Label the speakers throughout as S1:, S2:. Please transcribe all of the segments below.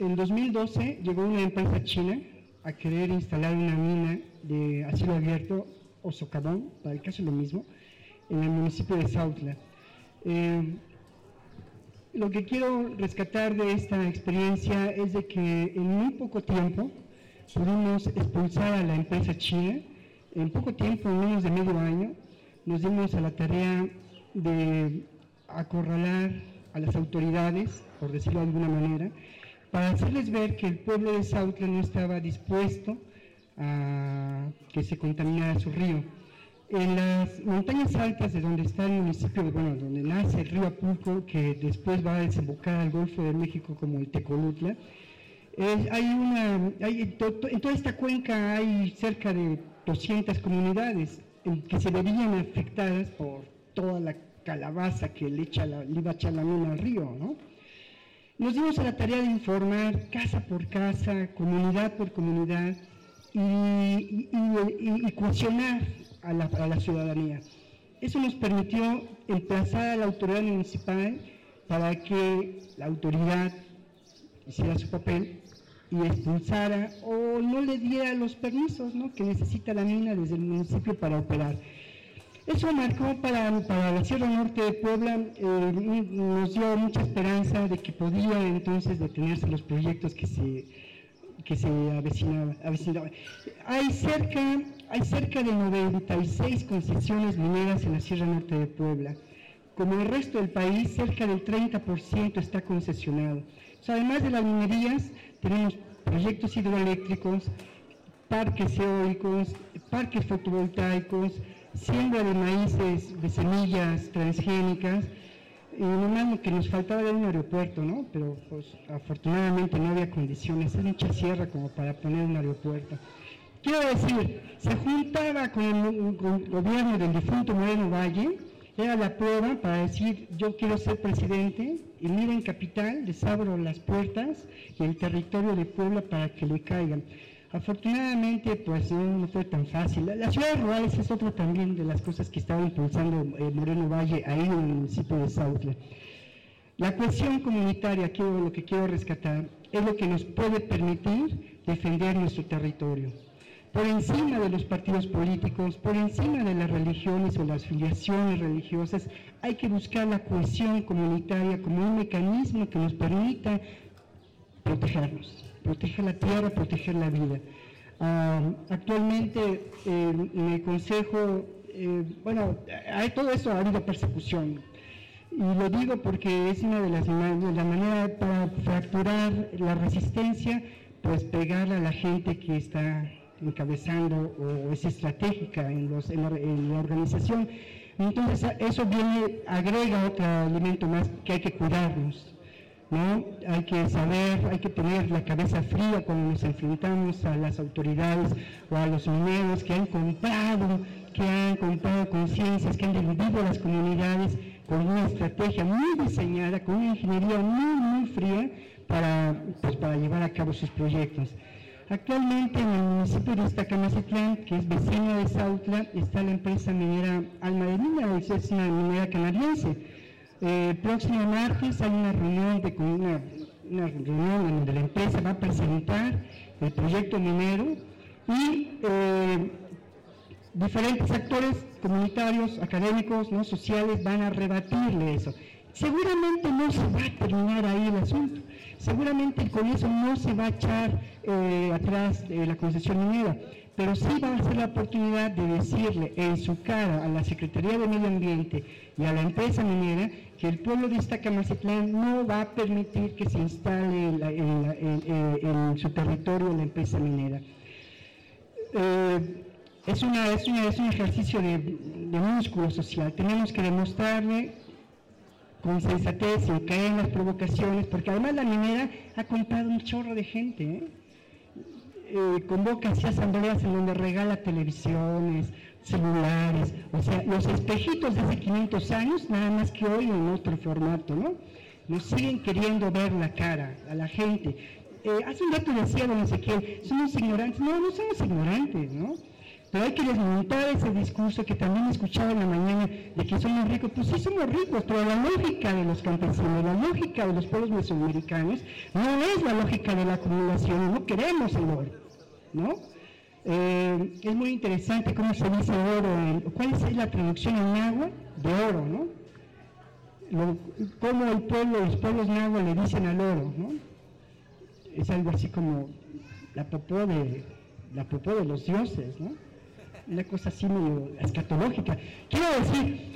S1: En 2012 llegó una empresa china a querer instalar una mina a cielo abierto o socavón, para el caso es lo mismo, en el municipio de Sautla. Lo que quiero rescatar de esta experiencia es de que en muy poco tiempo pudimos expulsar a la empresa china. En poco tiempo, en menos de medio año, nos dimos a la tarea de acorralar a las autoridades, por decirlo de alguna manera, para hacerles ver que el pueblo de Sautla no estaba dispuesto a que se contaminara su río. En las montañas altas de donde está el municipio, donde nace el río Apulco, que después va a desembocar al Golfo de México como el Tecolutla, en toda esta cuenca hay cerca de 200 comunidades que se verían afectadas por toda la calabaza que le iba a echar la mina al río, ¿no? Nos dimos a la tarea de informar casa por casa, comunidad por comunidad y cohesionar a la ciudadanía. Eso nos permitió emplazar a la autoridad municipal para que la autoridad hiciera su papel y expulsara o no le diera los permisos, ¿no?, que necesita la mina desde el municipio para operar. Eso marcó para la Sierra Norte de Puebla, nos dio mucha esperanza de que podía entonces detenerse los proyectos que se avecinaban. Hay cerca de 96 concesiones mineras en la Sierra Norte de Puebla. Como el resto del país, cerca del 30% está concesionado. O sea, además de las minerías, tenemos proyectos hidroeléctricos, parques eólicos, parques fotovoltaicos, siembra de maíces, de semillas transgénicas, y nomás lo que nos faltaba era un aeropuerto, ¿no? Pero pues afortunadamente no había condiciones, es mucha sierra como para poner un aeropuerto. Quiero decir, se juntaba con el gobierno del difunto Moreno Valle, era la prueba para decir, yo quiero ser presidente, y miren capital, les abro las puertas y el territorio de Puebla para que le caigan. Afortunadamente, pues no fue tan fácil. Las ciudades rurales es otra también de las cosas que estaba impulsando Moreno Valle ahí en el municipio de Sautla. La cohesión comunitaria, lo que quiero rescatar, es lo que nos puede permitir defender nuestro territorio. Por encima de los partidos políticos, por encima de las religiones o las filiaciones religiosas, hay que buscar la cohesión comunitaria como un mecanismo que nos permita protegernos. Proteger la tierra, proteger la vida. Actualmente en el Consejo, todo eso ha habido persecución. Y lo digo porque es una de las maneras para fracturar la resistencia, pues pegarle a la gente que está encabezando o es estratégica en la organización. Entonces eso agrega otro elemento más, que hay que cuidarnos, ¿no? Hay que saber, hay que tener la cabeza fría cuando nos enfrentamos a las autoridades o a los mineros que han comprado conciencias, que han dividido las comunidades con una estrategia muy diseñada, con una ingeniería muy fría para llevar a cabo sus proyectos. Actualmente en el municipio de Iztacamacitlán, que es vecino de Sautla, está la empresa minera Alma de Mina, es una minera canadiense. Próximo martes hay una reunión en donde la empresa va a presentar el proyecto minero y diferentes actores comunitarios, académicos, ¿no?, sociales van a rebatirle eso. Seguramente no se va a terminar ahí el asunto, seguramente con eso no se va a echar atrás la concesión minera, pero sí va a ser la oportunidad de decirle en su cara a la Secretaría de Medio Ambiente y a la empresa minera que el pueblo de Iztacamacitlán no va a permitir que se instale en su territorio la empresa minera. Es un ejercicio de músculo social. Tenemos que demostrarle con sensatez, sin caer en las provocaciones, porque además la minera ha comprado un chorro de gente, convoca así asambleas en donde regala televisiones, celulares, o sea, los espejitos de hace 500 años, nada más que hoy en otro formato, ¿no? Nos siguen queriendo ver la cara a la gente. Hace un rato decía don Ezequiel, somos ignorantes. No somos ignorantes, ¿no? Pero hay que desmontar ese discurso que también escuchaba en la mañana de que somos ricos. Pues sí somos ricos, pero la lógica de los campesinos, la lógica de los pueblos mesoamericanos no es la lógica de la acumulación, no queremos el oro, ¿no? Es muy interesante cómo se dice oro, cuál es la traducción en náhuatl de oro, ¿no? Cómo los pueblos náhuatl le dicen al oro, ¿no? Es algo así como la popó de los dioses, ¿no? Una cosa así medio escatológica. Quiero decir,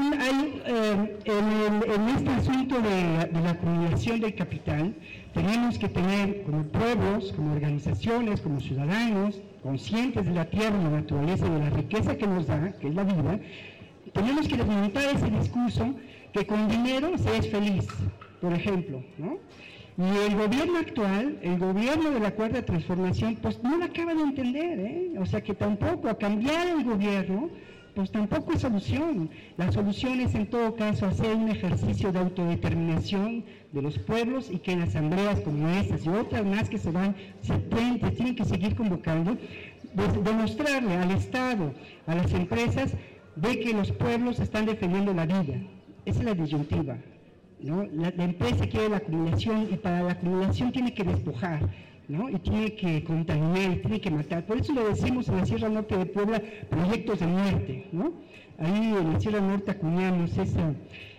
S1: en este asunto de la acumulación del capital, tenemos que tener como pueblos, como organizaciones, como ciudadanos, conscientes de la tierra, de la naturaleza y de la riqueza que nos da, que es la vida, tenemos que desmontar ese discurso que con dinero se es feliz, por ejemplo, ¿no? Y el gobierno actual, el gobierno de la Cuarta Transformación, pues no lo acaba de entender, ¿eh? O sea que tampoco, a cambiar el gobierno, pues tampoco es solución. La solución es en todo caso hacer un ejercicio de autodeterminación de los pueblos y que en asambleas como estas y otras más que se tienen que seguir convocando, demostrarle al Estado, a las empresas, de que los pueblos están defendiendo la vida. Esa es la disyuntiva, ¿no? La empresa quiere la acumulación y para la acumulación tiene que despojar, ¿no? Y tiene que contaminar, y tiene que matar. Por eso le decimos en la Sierra Norte de Puebla proyectos de muerte, ¿no? Ahí en la Sierra Norte acuñamos esa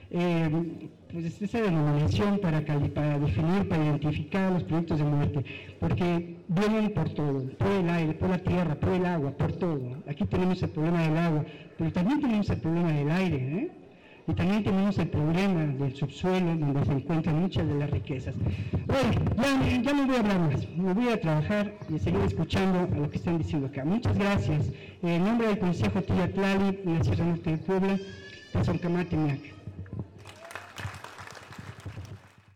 S1: denominación para definir, para identificar los proyectos de muerte, porque vienen por todo, por el aire, por la tierra, por el agua, por todo. Aquí tenemos el problema del agua, pero también tenemos el problema del aire, ¿eh? Y también tenemos el problema del subsuelo, donde se encuentran muchas de las riquezas. Bueno, ya no voy a hablar más, me voy a trabajar y seguir escuchando a lo que están diciendo acá. Muchas gracias. En nombre del Consejo Tiyatlali, en la Sierra Norte de Puebla, Pazoncamate Miac.